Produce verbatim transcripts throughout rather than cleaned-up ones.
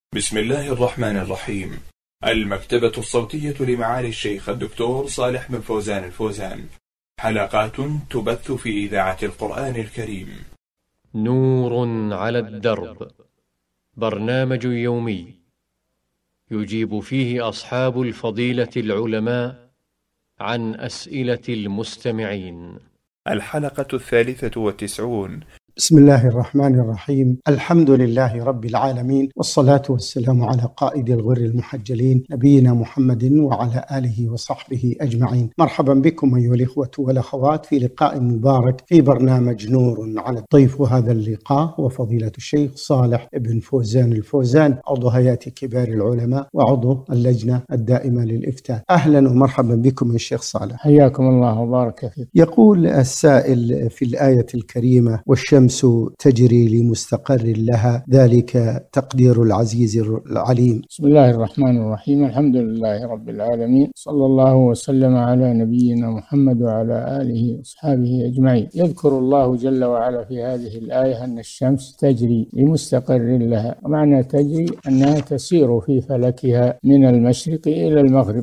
بسم الله الرحمن الرحيم. المكتبة الصوتية لمعالي الشيخ الدكتور صالح بن فوزان الفوزان، حلقات تبث في إذاعة القرآن الكريم. نور على الدرب، برنامج يومي يجيب فيه أصحاب الفضيلة العلماء عن أسئلة المستمعين. الحلقة الثالثة والتسعون. بسم الله الرحمن الرحيم. الحمد لله رب العالمين، والصلاة والسلام على قائد الغر المحجلين نبينا محمد وعلى آله وصحبه أجمعين. مرحبا بكم أيها الإخوة والأخوات في لقاء مبارك في برنامج نور على الضيف. هذا اللقاء هو فضيلة الشيخ صالح بن فوزان الفوزان، عضو هيئة كبار العلماء وعضو اللجنة الدائمة للإفتاء. أهلا ومرحبا بكم يا شيخ صالح. حياكم الله وبارك فيكم. يقول السائل في الآية الكريمة: والشمس تجري لمستقر لها، ذلك تقدير العزيز العليم. بسم الله الرحمن الرحيم. الحمد لله رب العالمين، صلى الله وسلم على نبينا محمد وعلى آله وأصحابه أجمعين. يذكر الله جل وعلا في هذه الآية أن الشمس تجري لمستقر لها، ومعنى تجري أنها تسير في فلكها من المشرق إلى المغرب،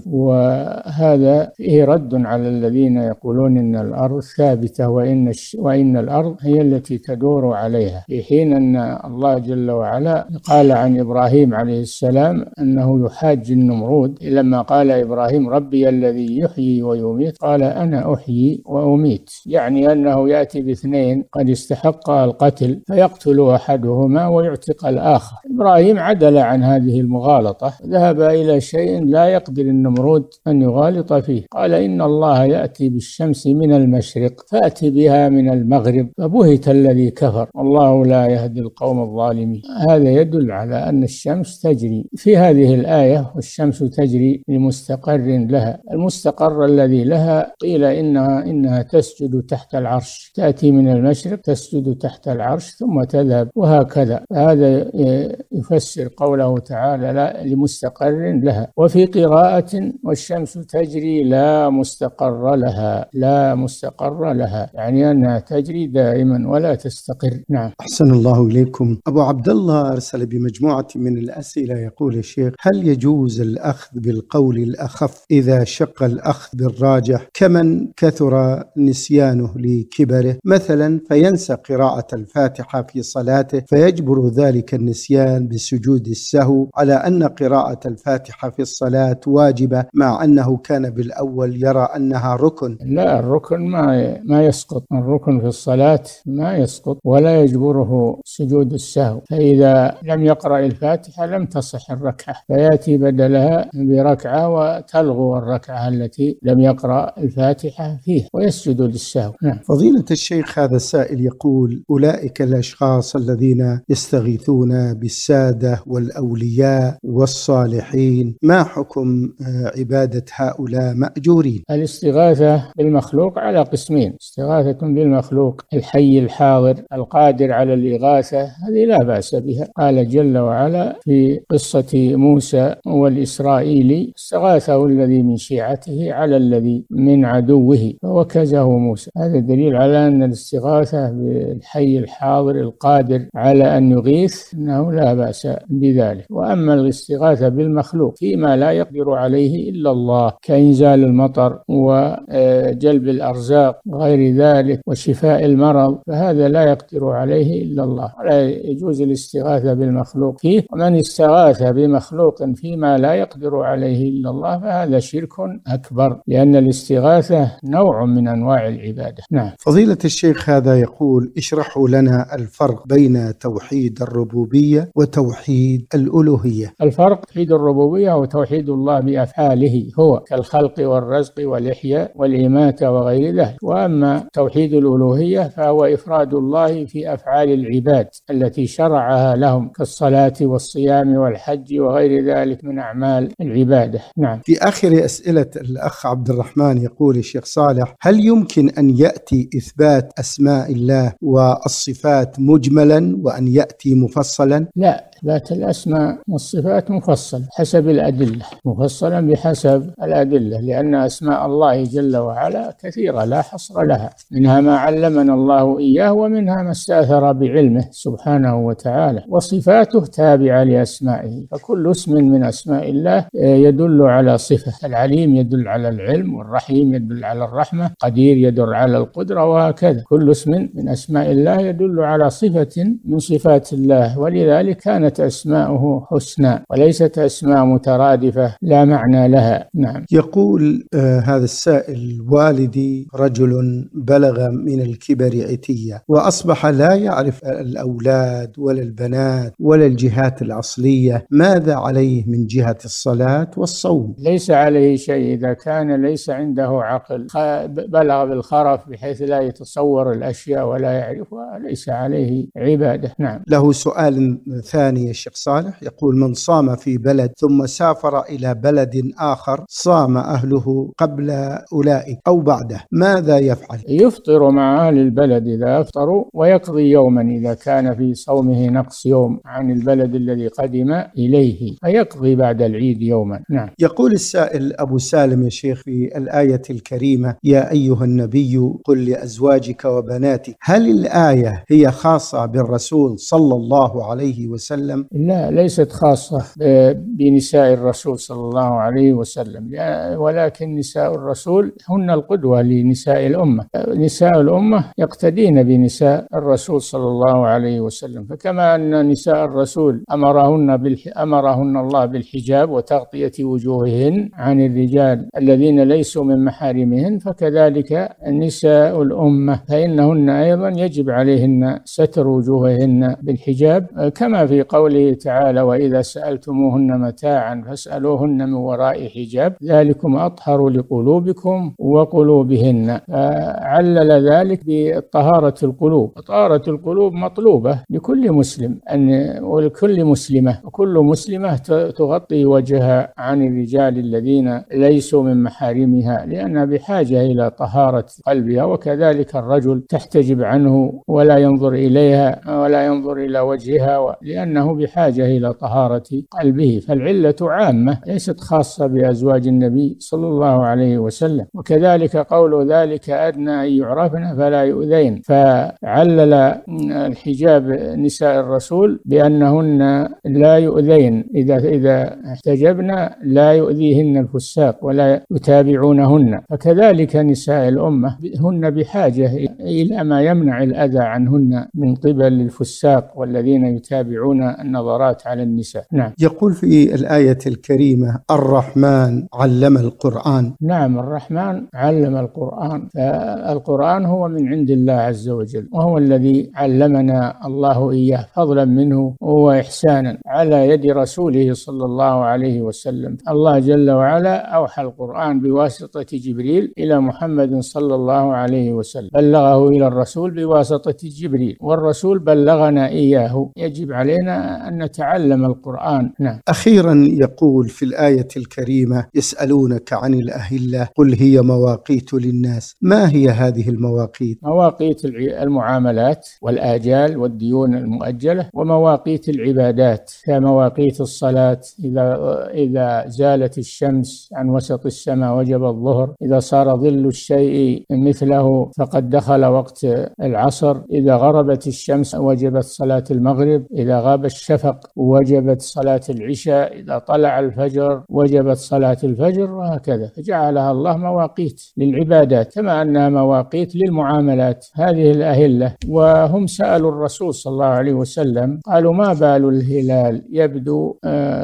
وهذا فيه رد على الذين يقولون أن الأرض ثابتة وإن, وإن الأرض هي التي تدور عليها، في حين أن الله جل وعلا قال عن إبراهيم عليه السلام أنه يحاج النمرود لما قال إبراهيم: ربي الذي يحيي ويميت، قال أنا أحيي وأميت، يعني أنه يأتي باثنين قد استحق القتل فيقتل أحدهما ويعتق الآخر. إبراهيم عدل عن هذه المغالطة، ذهب إلى شيء لا يقدر النمرود أن يغالط فيه، قال إن الله يأتي بالشمس من المشرق فأتي بها من المغرب، فبهت الذي كفر والله لا يهدي القوم الظالمين. هذا يدل على أن الشمس تجري في هذه الآية، والشمس تجري لمستقر لها. المستقر الذي لها قيل إنها إنها تسجد تحت العرش، تأتي من المشرق تسجد تحت العرش ثم تذهب، وهكذا. هذا يفسر قوله تعالى لا لمستقر لها. وفي قراءة: والشمس تجري لا مستقر لها، لا مستقر لها، يعني أنها تجري دائما ولا تستقر. نعم. أحسن الله إليكم. أبو عبد الله أرسل بمجموعة من الأسئلة، يقول الشيخ: هل يجوز الأخذ بالقول الأخف إذا شق الأخذ بالراجح، كمن كثر نسيانه لكبره مثلا فينسى قراءة الفاتحة في صلاته فيجبر ذلك النسيان بسجود السهو، على أن قراءة الفاتحة في الصلاة واجبة مع أنه كان بالأول يرى أنها ركن؟ لا، الركن ما ما يسقط، الركن في الصلاة ما يسقط ولا يجبره سجود السهو، فإذا لم يقرأ الفاتحة لم تصح الركعة، فيأتي بدلها بركعة وتلغو الركعة التي لم يقرأ الفاتحة فيها ويسجد للسهو. نعم. فضيلة الشيخ، هذا السائل يقول: أولئك الأشخاص الذين يستغيثون بالسادة والأولياء والصالحين، ما حكم عبادة هؤلاء مأجورين؟ الاستغاثة بالمخلوق على قسمين: استغاثة بالمخلوق الحي الحاضر القادر على الإغاثة، هذه لا بأس بها. قال جل وعلا في قصة موسى والإسرائيلي: استغاثه الذي من شيعته على الذي من عدوه فوكزه موسى. هذا دليل على أن الاستغاثة بالحي الحاضر القادر على أن يغيث أنه لا بأس بذلك. وأما الاستغاثة بالمخلوق فيما لا يقدر عليه إلا الله، كإنزال المطر وجلب الأرزاق وغير ذلك وشفاء المرض، فهذا لا يقدر عليه إلا الله، ولا يجوز الاستغاثة بالمخلوق فيه. ومن استغاث بمخلوق فيما لا يقدر عليه إلا الله فهذا شرك أكبر، لأن الاستغاثة نوع من أنواع العبادة. نعم. فضيلة الشيخ، هذا يقول: اشرحوا لنا الفرق بين توحيد الربوبية وتوحيد الألوهية. الفرق: توحيد الربوبية وتوحيد الله بأفعاله، هو كالخلق والرزق والإحياء والإماتة وغير ذلك. وأما توحيد الألوهية فهو إفراد الله في أفعال العباد التي شرعها لهم، كالصلاة والصيام والحج وغير ذلك من أعمال العبادة. نعم. في آخر أسئلة الأخ عبد الرحمن يقول الشيخ صالح: هل يمكن أن يأتي إثبات أسماء الله والصفات مجملا وأن يأتي مفصلا؟ لا، إثبات الأسماء والصفات مفصل حسب الأدلة، مفصلا بحسب الأدلة، لأن أسماء الله جل وعلا كثيرة لا حصر لها، منها ما علمنا الله إياه ومنها ما استأثر بعلمه سبحانه وتعالى، وصفاته تابعة لأسمائه، فكل اسم من أسماء الله يدل على صفة. العليم يدل على العلم، والرحيم يدل على الرحمة، قدير يدل على القدرة، وهكذا كل اسم من أسماء الله يدل على صفة من صفات الله، ولذلك كانت أسماؤه حسنى وليست أسماء مترادفة لا معنى لها. نعم. يقول آه هذا السائل: والدي رجل بلغ من الكبر عتية، وأصبح لا يعرف الأولاد ولا البنات ولا الجهات الأصلية، ماذا عليه من جهة الصلاة والصوم؟ ليس عليه شيء إذا كان ليس عنده عقل، بلغ بالخرف بحيث لا يتصور الأشياء ولا يعرفها، ليس عليه عبادة. نعم. له سؤال ثاني يا شيخ صالح، يقول: من صام في بلد ثم سافر إلى بلد آخر صام أهله قبل أولئك أو بعده، ماذا يفعل؟ يفطر مع أهل البلد إذا أفطروا، ويقضي يوما إذا كان في صومه نقص يوم عن البلد الذي قدم إليه، فيقضي بعد العيد يوما. نعم. يقول السائل أبو سالم يا شيخ في الآية الكريمة: يا أيها النبي قل لأزواجك وبناتك، هل الآية هي خاصة بالرسول صلى الله عليه وسلم؟ لا، ليست خاصة بنساء الرسول صلى الله عليه وسلم، ولكن نساء الرسول هن القدوة لنساء الأمة، نساء الأمة يقتدين بنساء الرسول صلى الله عليه وسلم، فكما أن نساء الرسول أمرهن, بالح... أمرهن الله بالحجاب وتغطية وجوههن عن الرجال الذين ليسوا من محارمهن، فكذلك نساء الأمة فإنهن أيضا يجب عليهن ستر وجوههن بالحجاب، كما في قوله تعالى: وإذا سألتموهن متاعا فاسألوهن من وراء حجاب ذلكم أطهر لقلوبكم وقلوبهن. علل ذلك بطهارة القلوب، طهارة القلوب مطلوبة لكل مسلم أن ولكل مسلمة، وكل مسلمة تغطي وجهها عن الرجال الذين ليسوا من محارمها، لأنها بحاجة إلى طهارة قلبها، وكذلك الرجل تحتجب عنه ولا ينظر إليها ولا ينظر إلى وجهها، لأنه بحاجة إلى طهارة قلبه، فالعلة عامة ليست خاصة بأزواج النبي صلى الله عليه وسلم. وكذلك قول ذلك أدنى أن يعرفن فلا يؤذين، فعلل الحجاب نساء الرسول بأنهن لا يؤذين، إذا إذا احتجبن لا يؤذيهن الفساق ولا يتابعونهن، فكذلك نساء الأمة هن بحاجة إلى ما يمنع الأذى عنهن من قبل الفساق والذين يتابعون النظرات على النساء. نعم. يقول في الآية الكريمة: الرحمن علم القرآن. نعم، الرحمن علم القرآن، فالقرآن هو من عند الله عز وجل، وهو الذي علمنا الله إياه فضلا منه وإحسانا على يد رسوله صلى الله عليه وسلم. الله جل وعلا أوحى القرآن بواسطة جبريل إلى محمد صلى الله عليه وسلم، بلغه إلى الرسول بواسطة جبريل، والرسول بلغنا إياه، يجب علينا أن نتعلم القرآن. نعم. أخيرا يقول في الآية الكريمة: يسألونك عن الأهلة قل هي مواقيت للناس، ما هي هذه المواقيت؟ مواقيت المعاملات والآجال والديون المؤجلة، ومواقيت العبادات كمواقيت الصلاة، إذا إذا زالت الشمس عن وسط السماء وجب الظهر، إذا صار ظل الشيء مثله فقد دخل وقت العصر، إذا غربت الشمس وجبت صلاة المغرب، إذا غاب الشفق وجبت صلاة العشاء، إذا طلع الفجر وجبت صلاة الفجر، وهكذا، فجعلها الله مواقيت للعبادات كما أنها مواقيت للمعاملات. هذه الأهلة، وهم سألوا الرسول صلى الله عليه وسلم قالوا: ما بال الهلال يبدو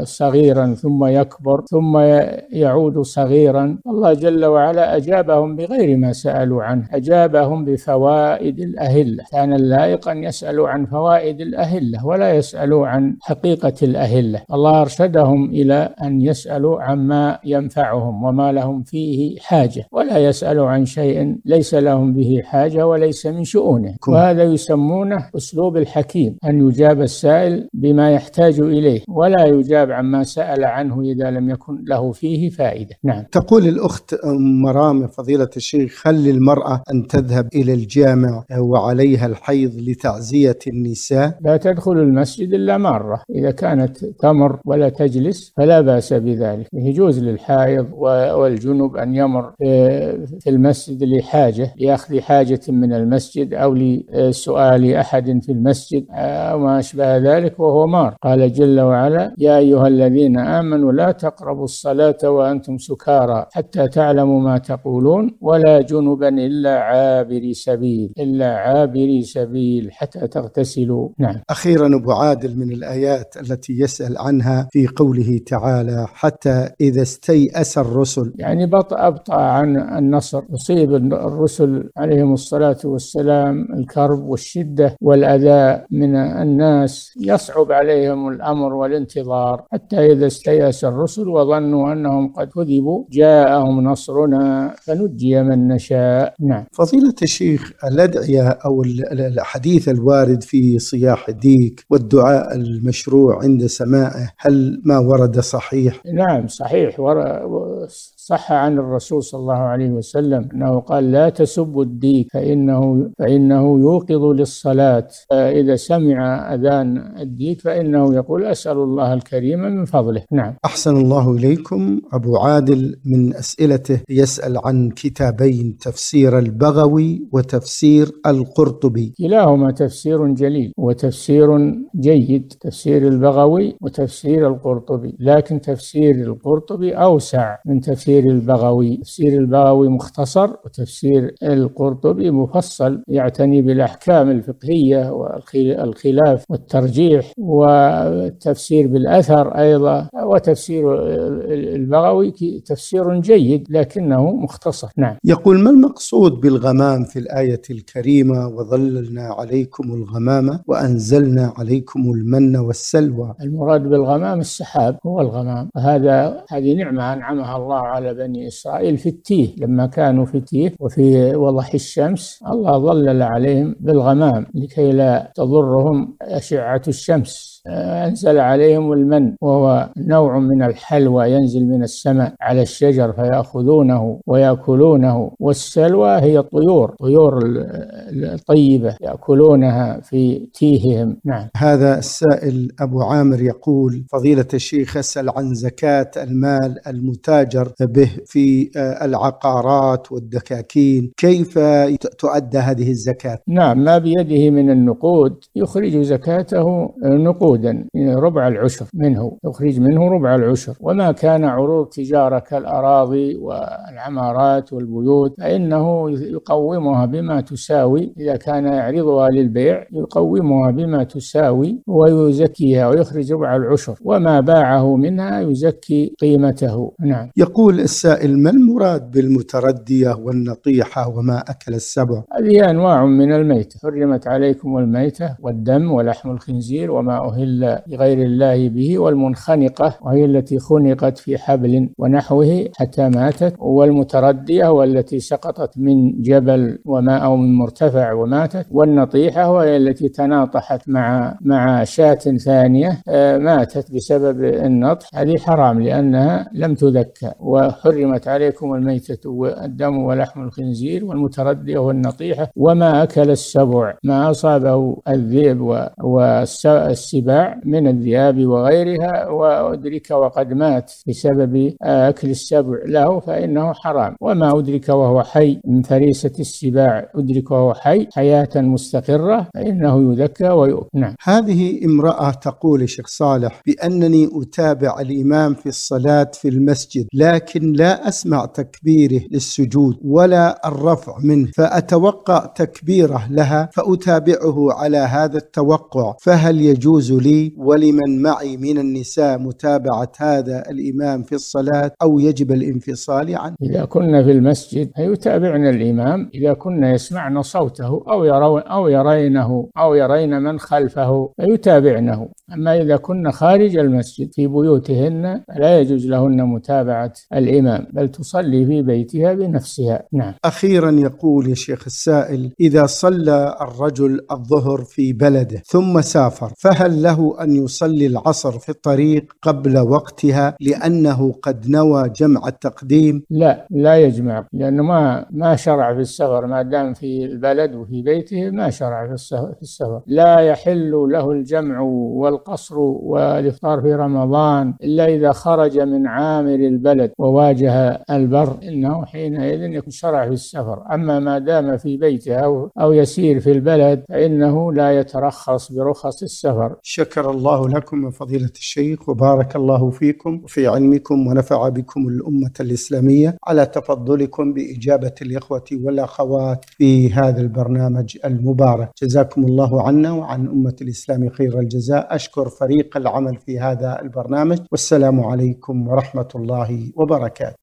صغيرا ثم يكبر ثم يعود صغيرا؟ الله جل وعلا أجابهم بغير ما سألوا عنه، أجابهم بفوائد الأهلة. كان اللائق أن يسألوا عن فوائد الأهلة ولا يسألوا عن حقيقة الأهلة. الله أرشدهم إلى أن يسألوا عما ينفعهم وما لهم فيه حاجة، ولا يسألوا عن شيء ليس لهم به حاجة وليس من شؤونه، وهذا يسمونه أسلوب الحكيم، أن يجاب السائل بما يحتاج إليه ولا يجاب عما سأل عنه إذا لم يكن له فيه فائدة. نعم. تقول الأخت مرام: فضيلة الشيخ، هل للمرأة أن تذهب إلى الجامع وعليها الحيض لتعزية النساء؟ لا تدخل المسجد إلا مارة، إذا كانت تمر ولا تجلس فلا بأس بذلك. يجوز للحائض والجنب أن يمر في المسجد لحاجة، لأخذ حاجة من المسجد أو لسؤال أحد في المسجد أو ما أشبه ذلك وهو مار. قال جل وعلا: يا أيها الذين آمنوا لا تقربوا الصلاة وأنتم سكارى حتى تعلموا ما تقولون ولا جنبا إلا عابري سبيل إلا عابري سبيل حتى تغتسلوا. نعم. أخيرا أبو عادل، من الآيات التي يسأل عنها في قوله تعالى: حتى إذا استيأس الرسل، يعني بطأ أبطأ عن النصر، يصيب الرسل عليهم الصلاة والسلام الكرب والشدة والأذى من الناس، يصعب عليهم الأمر والانتظار، حتى إذا استيأس الرسل وظنوا أنهم قد كذبوا جاءهم نصرنا فنجي من نشاء. نعم. فضيلة الشيخ، الأدعية أو الحديث الوارد في صياح الديك والدعاء المشروع عند سماعه، هل ما ورد صحيح؟ نعم صحيح، صح عن الرسول صلى الله عليه وسلم أنه قال: لا تسبوا الديك فإنه, فإنه يوقظ للصلاة. إذا سمع أذان الديك فإنه يقول: أسأل الله الكريم من فضله. نعم. أحسن الله إليكم. أبو عادل من أسئلته يسأل عن كتابين: تفسير البغوي وتفسير القرطبي. كلاهما تفسير جليل وتفسير جيد، تفسير البغوي وتفسير القرطبي، لكن تفسير القرطبي أوسع من تفسير البغوي. تفسير البغوي مختصر، وتفسير القرطبي مفصل، يعتني بالأحكام الفقهية والخلاف والترجيح، والتفسير بالأثر أيضا. وتفسير البغوي تفسير جيد لكنه مختصر. نعم. يقول: ما المقصود بالغمام في الآية الكريمة: وظللنا عليكم الغمام وأنزلنا عليكم المن والسلوى؟ المراد بالغمام السحاب، هو الغمام. هذا هذه نعمة أنعمها الله على بني إسرائيل في التيه، لما كانوا في التيه وفي وضح الشمس الله ظلل عليهم بالغمام لكي لا تضرهم أشعة الشمس. أنزل عليهم المن، وهو نوع من الحلوى ينزل من السماء على الشجر فيأخذونه ويأكلونه. والسلوى هي الطيور، طيور الطيبة يأكلونها في تيههم. نعم. هذا السائل أبو عامر يقول: فضيلة الشيخ، أسأل عن زكاة المال المتاجر به في العقارات والدكاكين، كيف تؤدى هذه الزكاة؟ نعم، ما بيده من النقود يخرج زكاته نقود، ربع العشر منه، يخرج منه ربع العشر. وما كان عروض تجارة كالأراضي والعمارات والبيوت فإنه يقومها بما تساوي، إذا كان يعرضها للبيع يقومها بما تساوي ويزكيها ويخرج ربع العشر، وما باعه منها يزكي قيمته. نعم. يقول السائل: ما المراد بالمتردية والنطيحة وما أكل السبع؟ هذه أنواع من الميتة، حرمت عليكم الميتة والدم ولحم الخنزير وما أهل لغير الله به، والمنخنقة وهي التي خنقت في حبل ونحوه حتى ماتت، والمتردية والتي سقطت من جبل وما أو من مرتفع وماتت، والنطيحة وهي التي تناطحت مع مع شاة ثانية ماتت بسبب النطح، هذه حرام لأنها لم تذكى. وحرمت عليكم الميتة والدم ولحم الخنزير والمتردية والنطيحة وما أكل السبع، ما أصابه الذئب والسباع من الذئاب وغيرها وأدرك وقد مات بسبب أكل السبع له فإنه حرام. وما أدرك وهو حي من فريسة السباع، أدرك وهو حي حياة مستقرة فإنه يذكى ويؤكل. نعم. هذه امرأة تقول: شيخ صالح، بأنني أتابع الإمام في الصلاة في المسجد، لكن لا أسمع تكبيره للسجود ولا الرفع منه، فأتوقع تكبيره لها فأتابعه على هذا التوقع، فهل يجوز لي ولمن معي من النساء متابعة هذا الإمام في الصلاة أو يجب الانفصال عنه؟ إذا كنا في المسجد يتابعن الإمام، إذا كنا يسمعن صوته أو يرون أو يرينه أو يرين من خلفه فيتابعنه. أما إذا كنا خارج المسجد في بيوتهن لا يجوز لهن متابعة الإمام، بل تصلي في بيتها بنفسها. نعم. أخيرا يقول يا شيخ السائل: إذا صلى الرجل الظهر في بلده ثم سافر، فهل له له أن يصلي العصر في الطريق قبل وقتها لأنه قد نوى جمع التقديم؟ لا، لا يجمع، لأنه ما ما شرع في السفر، ما دام في البلد وفي بيته ما شرع في السفر. لا يحل له الجمع والقصر والإفطار في رمضان إلا إذا خرج من عامر البلد وواجه البر، إنه حينئذ يكون شرع في السفر. أما ما دام في بيته أو, أو يسير في البلد فإنه لا يترخص برخص السفر. شكر الله لكم فضيلة الشيخ، وبارك الله فيكم وفي علمكم، ونفع بكم الأمة الإسلامية على تفضلكم بإجابة الإخوة والأخوات في هذا البرنامج المبارك. جزاكم الله عنا وعن أمة الإسلام خير الجزاء. أشكر فريق العمل في هذا البرنامج، والسلام عليكم ورحمة الله وبركاته.